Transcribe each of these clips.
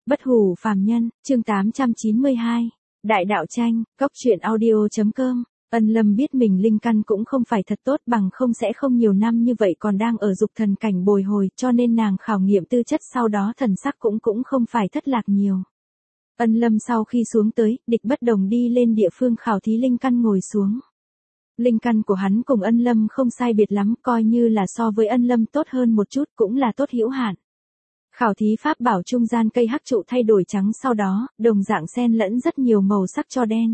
Bất hủ phàm nhân, chương 892. Đại đạo tranh, góc truyện audio.com. Ân Lâm biết mình linh căn cũng không phải thật tốt, bằng không sẽ không nhiều năm như vậy còn đang ở dục thần cảnh bồi hồi, cho nên nàng khảo nghiệm tư chất sau đó thần sắc cũng không phải thất lạc nhiều. Ân Lâm sau khi xuống tới, Địch Bất Đồng đi lên địa phương khảo thí linh căn ngồi xuống. Linh căn của hắn cùng Ân Lâm không sai biệt lắm, coi như là so với Ân Lâm tốt hơn một chút, cũng là tốt hữu hạn. Khảo thí pháp bảo trung gian cây hắc trụ thay đổi trắng, sau đó, đồng dạng xen lẫn rất nhiều màu sắc cho đen.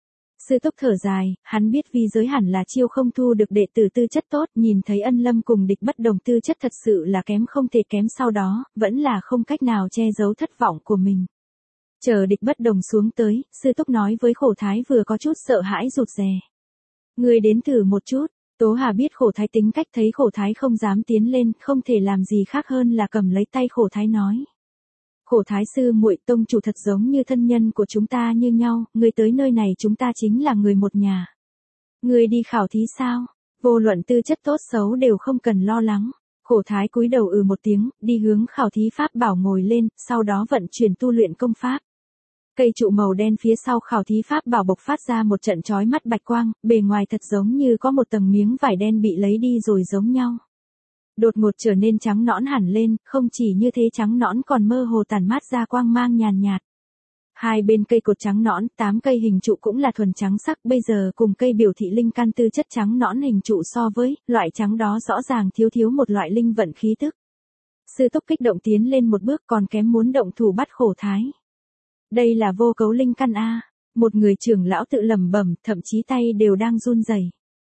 Sư Túc thở dài, hắn biết vi giới hẳn là chiêu không thu được đệ tử tư chất tốt, nhìn thấy Ân Lâm cùng Địch Bất Đồng tư chất thật sự là kém không thể kém, sau đó, vẫn là không cách nào che giấu thất vọng của mình. Chờ Địch Bất Đồng xuống tới, Sư Túc nói với Khổ Thái vừa có chút sợ hãi rụt rè. Người đến thử một chút. Tố Hà biết Khổ Thái tính cách, thấy Khổ Thái không dám tiến lên, không thể làm gì khác hơn là cầm lấy tay Khổ Thái nói. Khổ Thái sư muội, tông chủ thật giống như thân nhân của chúng ta như nhau, người tới nơi này chúng ta chính là người một nhà. Người đi khảo thí sao? Vô luận tư chất tốt xấu đều không cần lo lắng. Khổ Thái cúi đầu một tiếng, đi hướng khảo thí pháp bảo ngồi lên, sau đó vận chuyển tu luyện công pháp. Cây trụ màu đen phía sau khảo thí pháp bảo bộc phát ra một trận chói mắt bạch quang, bề ngoài thật giống như có một tầng miếng vải đen bị lấy đi rồi giống nhau. Đột ngột trở nên trắng nõn hẳn lên, không chỉ như thế, trắng nõn còn mơ hồ tản mát ra quang mang nhàn nhạt. Hai bên cây cột trắng nõn, 8 cây hình trụ cũng là thuần trắng sắc, bây giờ cùng cây biểu thị linh căn tư chất trắng nõn hình trụ so với, loại trắng đó rõ ràng thiếu một loại linh vận khí tức. Sư Túc kích động tiến lên một bước, còn kém muốn động thủ bắt Khổ Thái. Đây là vô cấu linh căn a. Một người trưởng lão tự lẩm bẩm, thậm chí tay đều đang run rẩy.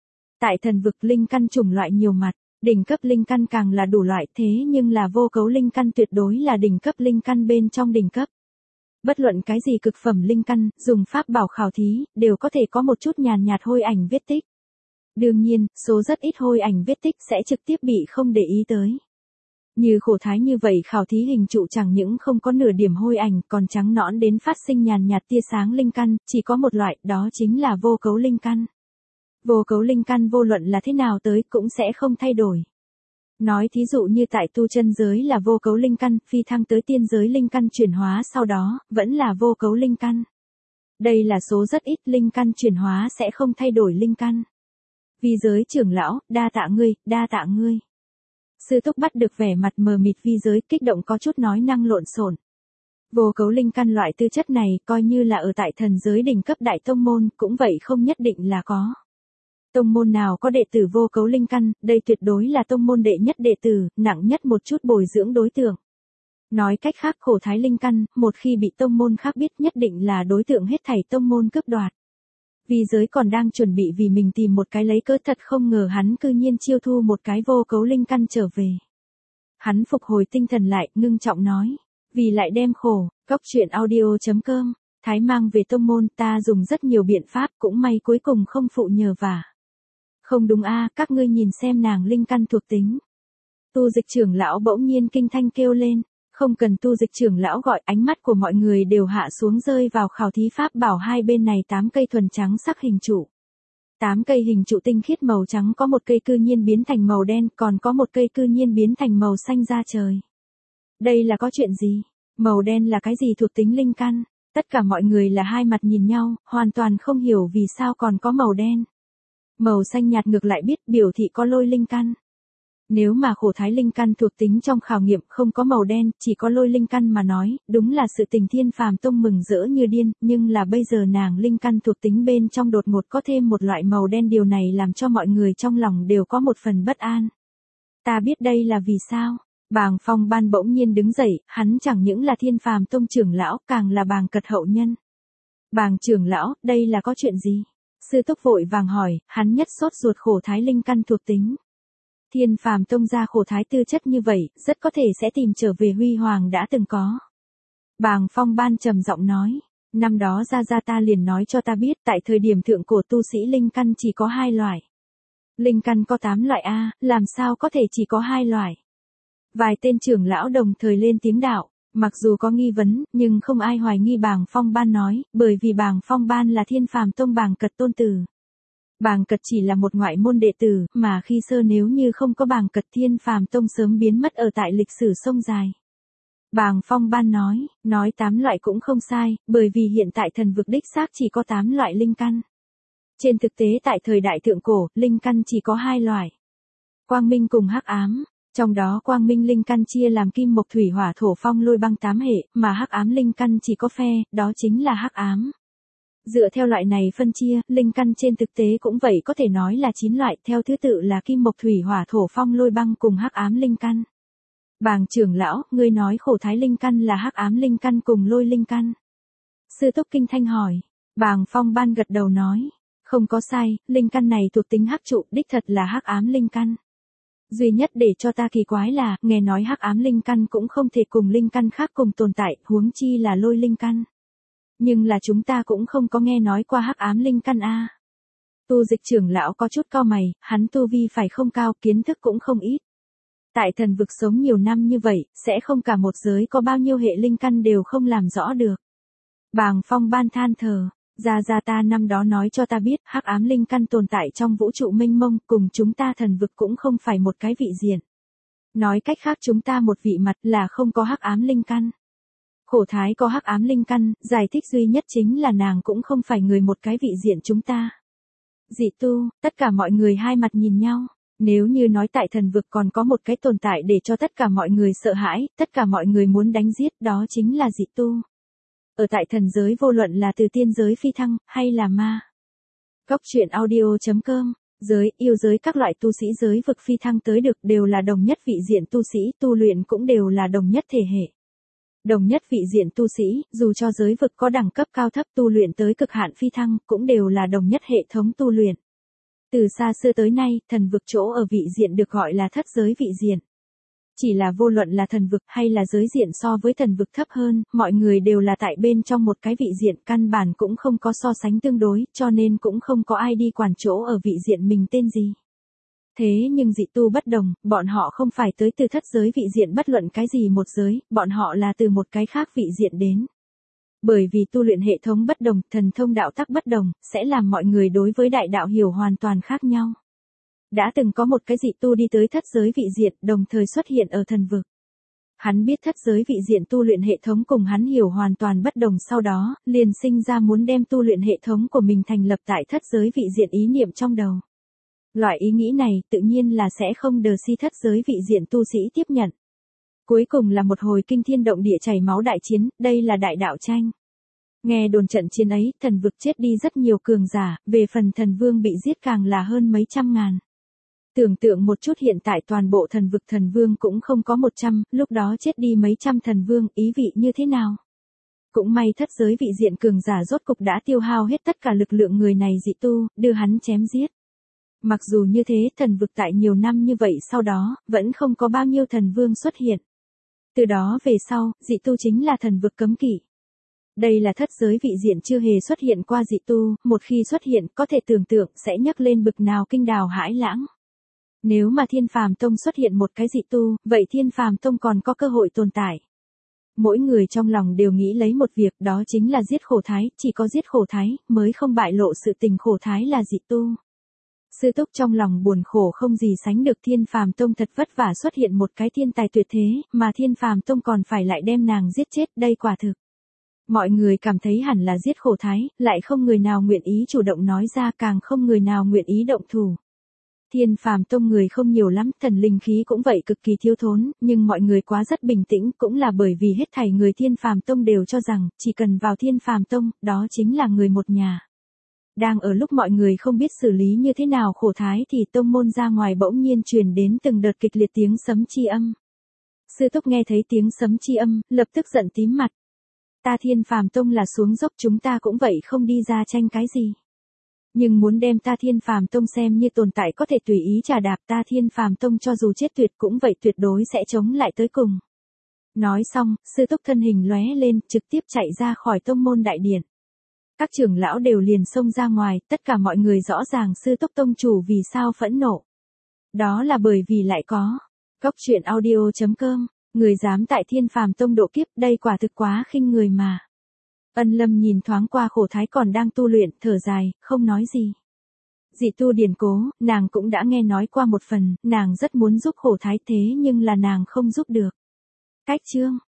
Tại thần vực linh căn chủng loại nhiều mặt, đỉnh cấp linh căn càng là đủ loại, thế nhưng là vô cấu linh căn tuyệt đối là đỉnh cấp linh căn bên trong đỉnh cấp. Bất luận cái gì cực phẩm linh căn, dùng pháp bảo khảo thí, đều có thể có một chút nhàn nhạt hôi ảnh vết tích. Đương nhiên, số rất ít hôi ảnh vết tích sẽ trực tiếp bị không để ý tới. Như Khổ Thái như vậy khảo thí hình trụ chẳng những không có nửa điểm hôi ảnh, còn trắng nõn đến phát sinh nhàn nhạt tia sáng linh căn, chỉ có một loại, đó chính là vô cấu linh căn. Vô cấu linh căn vô luận là thế nào tới cũng sẽ không thay đổi. Nói thí dụ như tại tu chân giới là vô cấu linh căn, phi thăng tới tiên giới linh căn chuyển hóa sau đó, vẫn là vô cấu linh căn. Đây là số rất ít linh căn chuyển hóa sẽ không thay đổi linh căn. Vi giới trưởng lão, đa tạ ngươi, đa tạ ngươi. Sư Túc bắt được vẻ mặt mờ mịt vi giới, kích động có chút nói năng lộn xộn. Vô cấu linh căn loại tư chất này, coi như là ở tại thần giới đỉnh cấp đại tông môn, cũng vậy không nhất định là có. Tông môn nào có đệ tử vô cấu linh căn, đây tuyệt đối là tông môn đệ nhất đệ tử, nặng nhất một chút bồi dưỡng đối tượng. Nói cách khác, Khổ Thái linh căn, một khi bị tông môn khác biết nhất định là đối tượng hết thảy tông môn cướp đoạt. Vi giới còn đang chuẩn bị vì mình tìm một cái lấy cớ, thật không ngờ hắn cư nhiên chiêu thu một cái vô cấu linh căn trở về. Hắn phục hồi tinh thần lại, ngưng trọng nói. Vì lại đem khổ, góc truyện audio.com, Thái mang về tông môn, ta dùng rất nhiều biện pháp, cũng may cuối cùng không phụ nhờ vả. Không đúng a, các ngươi nhìn xem nàng linh căn thuộc tính. Tu Dịch trưởng lão bỗng nhiên kinh thanh kêu lên. Không cần Tu Dịch trưởng lão gọi, ánh mắt của mọi người đều hạ xuống rơi vào khảo thí pháp bảo hai bên này 8 cây thuần trắng sắc hình trụ. 8 cây hình trụ tinh khiết màu trắng, có một cây cư nhiên biến thành màu đen, còn có một cây cư nhiên biến thành màu xanh da trời. Đây là có chuyện gì? Màu đen là cái gì thuộc tính linh căn? Tất cả mọi người là hai mặt nhìn nhau, hoàn toàn không hiểu vì sao còn có màu đen. Màu xanh nhạt ngược lại biết biểu thị có lôi linh căn. Nếu mà Khổ Thái linh căn thuộc tính trong khảo nghiệm không có màu đen, chỉ có lôi linh căn mà nói, đúng là sự tình Thiên Phàm Tông mừng rỡ như điên, nhưng là bây giờ nàng linh căn thuộc tính bên trong đột ngột có thêm một loại màu đen, điều này làm cho mọi người trong lòng đều có một phần bất an. Ta biết đây là vì sao? Bàng Phong Ban bỗng nhiên đứng dậy, hắn chẳng những là Thiên Phàm Tông trưởng lão, càng là Bàng Cật hậu nhân. Bàng trưởng lão, đây là có chuyện gì? Sư Túc vội vàng hỏi, hắn nhất sốt ruột Khổ Thái linh căn thuộc tính. Thiên Phàm Tông ra Khổ Thái tư chất như vậy, rất có thể sẽ tìm trở về huy hoàng đã từng có. Bàng Phong Ban trầm giọng nói, năm đó gia ta liền nói cho ta biết, tại thời điểm thượng cổ tu sĩ linh căn chỉ có 2 loại. Linh căn có 8 loại a, làm sao có thể chỉ có 2 loại? Vài tên trưởng lão đồng thời lên tiếng đạo, mặc dù có nghi vấn, nhưng không ai hoài nghi Bàng Phong Ban nói, bởi vì Bàng Phong Ban là Thiên Phàm Tông Bàng Cật tôn tử. Bàng Cật chỉ là một ngoại môn đệ tử, mà khi xưa nếu như không có Bàng Cật, Thiên Phàm Tông sớm biến mất ở tại lịch sử sông dài. Bàng Phong Ban nói 8 loại cũng không sai, bởi vì hiện tại thần vực đích xác chỉ có 8 loại linh căn. Trên thực tế tại thời đại thượng cổ, linh căn chỉ có 2 loại. Quang minh cùng hắc ám, trong đó quang minh linh căn chia làm kim mộc thủy hỏa thổ phong lôi băng 8 hệ, mà hắc ám linh căn chỉ có phe, đó chính là hắc ám. Dựa theo loại này phân chia, linh căn trên thực tế cũng vậy có thể nói là 9 loại, theo thứ tự là kim mộc thủy hỏa thổ phong lôi băng cùng hắc ám linh căn. Bàng trưởng lão, ngươi nói khổ thái linh căn là hắc ám linh căn cùng lôi linh căn. Sư Túc Kinh Thanh hỏi. Bàng Phong Ban gật đầu nói. Không có sai, linh căn này thuộc tính hắc trụ, đích thật là hắc ám linh căn. Duy nhất để cho ta kỳ quái là, nghe nói hắc ám linh căn cũng không thể cùng linh căn khác cùng tồn tại, huống chi là lôi linh căn. Nhưng là chúng ta cũng không có nghe nói qua hắc ám linh căn a. Tu Dịch trưởng lão có chút cau mày, hắn tu vi phải không cao, kiến thức cũng không ít. Tại thần vực sống nhiều năm như vậy, sẽ không cả một giới có bao nhiêu hệ linh căn đều không làm rõ được. Bàng Phong Ban than thở, ra ta năm đó nói cho ta biết, hắc ám linh căn tồn tại trong vũ trụ mênh mông, cùng chúng ta thần vực cũng không phải một cái vị diện. Nói cách khác chúng ta một vị mặt là không có hắc ám linh căn. Khổ thái có hắc ám linh căn, giải thích duy nhất chính là nàng cũng không phải người một cái vị diện chúng ta. Dị tu, tất cả mọi người hai mặt nhìn nhau. Nếu như nói tại thần vực còn có một cái tồn tại để cho tất cả mọi người sợ hãi, tất cả mọi người muốn đánh giết, đó chính là dị tu. Ở tại thần giới vô luận là từ tiên giới phi thăng, hay là ma. Góc truyện audio.com, giới, yêu giới các loại tu sĩ giới vực phi thăng tới được đều là đồng nhất vị diện tu sĩ, tu luyện cũng đều là đồng nhất thể hệ. Đồng nhất vị diện tu sĩ, dù cho giới vực có đẳng cấp cao thấp tu luyện tới cực hạn phi thăng, cũng đều là đồng nhất hệ thống tu luyện. Từ xa xưa tới nay, thần vực chỗ ở vị diện được gọi là thất giới vị diện. Chỉ là vô luận là thần vực hay là giới diện so với thần vực thấp hơn, mọi người đều là tại bên trong một cái vị diện, căn bản cũng không có so sánh tương đối, cho nên cũng không có ai đi quản chỗ ở vị diện mình tên gì. Thế nhưng dị tu bất đồng, bọn họ không phải tới từ thất giới vị diện bất luận cái gì một giới, bọn họ là từ một cái khác vị diện đến. Bởi vì tu luyện hệ thống bất đồng, thần thông đạo tắc bất đồng, sẽ làm mọi người đối với đại đạo hiểu hoàn toàn khác nhau. Đã từng có một cái dị tu đi tới thất giới vị diện, đồng thời xuất hiện ở thần vực. Hắn biết thất giới vị diện tu luyện hệ thống cùng hắn hiểu hoàn toàn bất đồng, sau đó, liền sinh ra muốn đem tu luyện hệ thống của mình thành lập tại thất giới vị diện ý niệm trong đầu. Loại ý nghĩ này tự nhiên là sẽ không đờ si thất giới vị diện tu sĩ tiếp nhận. Cuối cùng là một hồi kinh thiên động địa chảy máu đại chiến, đây là đại đạo tranh. Nghe đồn trận chiến ấy, thần vực chết đi rất nhiều cường giả, về phần thần vương bị giết càng là hơn mấy trăm ngàn. Tưởng tượng một chút hiện tại toàn bộ thần vực thần vương cũng không có 100, lúc đó chết đi mấy trăm thần vương, ý vị như thế nào? Cũng may thất giới vị diện cường giả rốt cục đã tiêu hao hết tất cả lực lượng người này dị tu, đưa hắn chém giết. Mặc dù như thế, thần vực tại nhiều năm như vậy sau đó, vẫn không có bao nhiêu thần vương xuất hiện. Từ đó về sau, dị tu chính là thần vực cấm kỵ. Đây là thất giới vị diện chưa hề xuất hiện qua dị tu, một khi xuất hiện, có thể tưởng tượng sẽ nhắc lên bực nào kinh đào hãi lãng. Nếu mà Thiên Phàm Tông xuất hiện một cái dị tu, vậy Thiên Phàm Tông còn có cơ hội tồn tại. Mỗi người trong lòng đều nghĩ lấy một việc, đó chính là giết khổ thái, chỉ có giết khổ thái, mới không bại lộ sự tình khổ thái là dị tu. Sư Túc trong lòng buồn khổ không gì sánh được, Thiên Phàm Tông thật vất vả xuất hiện một cái thiên tài tuyệt thế, mà Thiên Phàm Tông còn phải lại đem nàng giết chết, đây quả thực. Mọi người cảm thấy hẳn là giết khổ thái, lại không người nào nguyện ý chủ động nói ra, càng không người nào nguyện ý động thủ. Thiên Phàm Tông người không nhiều lắm, thần linh khí cũng vậy cực kỳ thiếu thốn, nhưng mọi người quá rất bình tĩnh, cũng là bởi vì hết thảy người Thiên Phàm Tông đều cho rằng, chỉ cần vào Thiên Phàm Tông, đó chính là người một nhà. Đang ở lúc mọi người không biết xử lý như thế nào khổ thái thì tông môn ra ngoài bỗng nhiên truyền đến từng đợt kịch liệt tiếng sấm chi âm. Sư Túc nghe thấy tiếng sấm chi âm, lập tức giận tím mặt. Ta Thiên Phàm Tông là xuống dốc, chúng ta cũng vậy không đi ra tranh cái gì. Nhưng muốn đem ta Thiên Phàm Tông xem như tồn tại có thể tùy ý trà đạp, ta Thiên Phàm Tông cho dù chết tuyệt cũng vậy tuyệt đối sẽ chống lại tới cùng. Nói xong, Sư Túc thân hình lóe lên, trực tiếp chạy ra khỏi tông môn đại điện. Các trưởng lão đều liền xông ra ngoài, tất cả mọi người rõ ràng Sư Túc tông chủ vì sao phẫn nộ. Đó là bởi vì lại có. Góc truyện audio.com, người dám tại Thiên Phàm Tông độ kiếp, đây quả thực quá khinh người mà. Ân Lâm nhìn thoáng qua khổ thái còn đang tu luyện, thở dài, không nói gì. Dị tu điển cố, nàng cũng đã nghe nói qua một phần, nàng rất muốn giúp khổ thái thế nhưng là nàng không giúp được. Cách chương.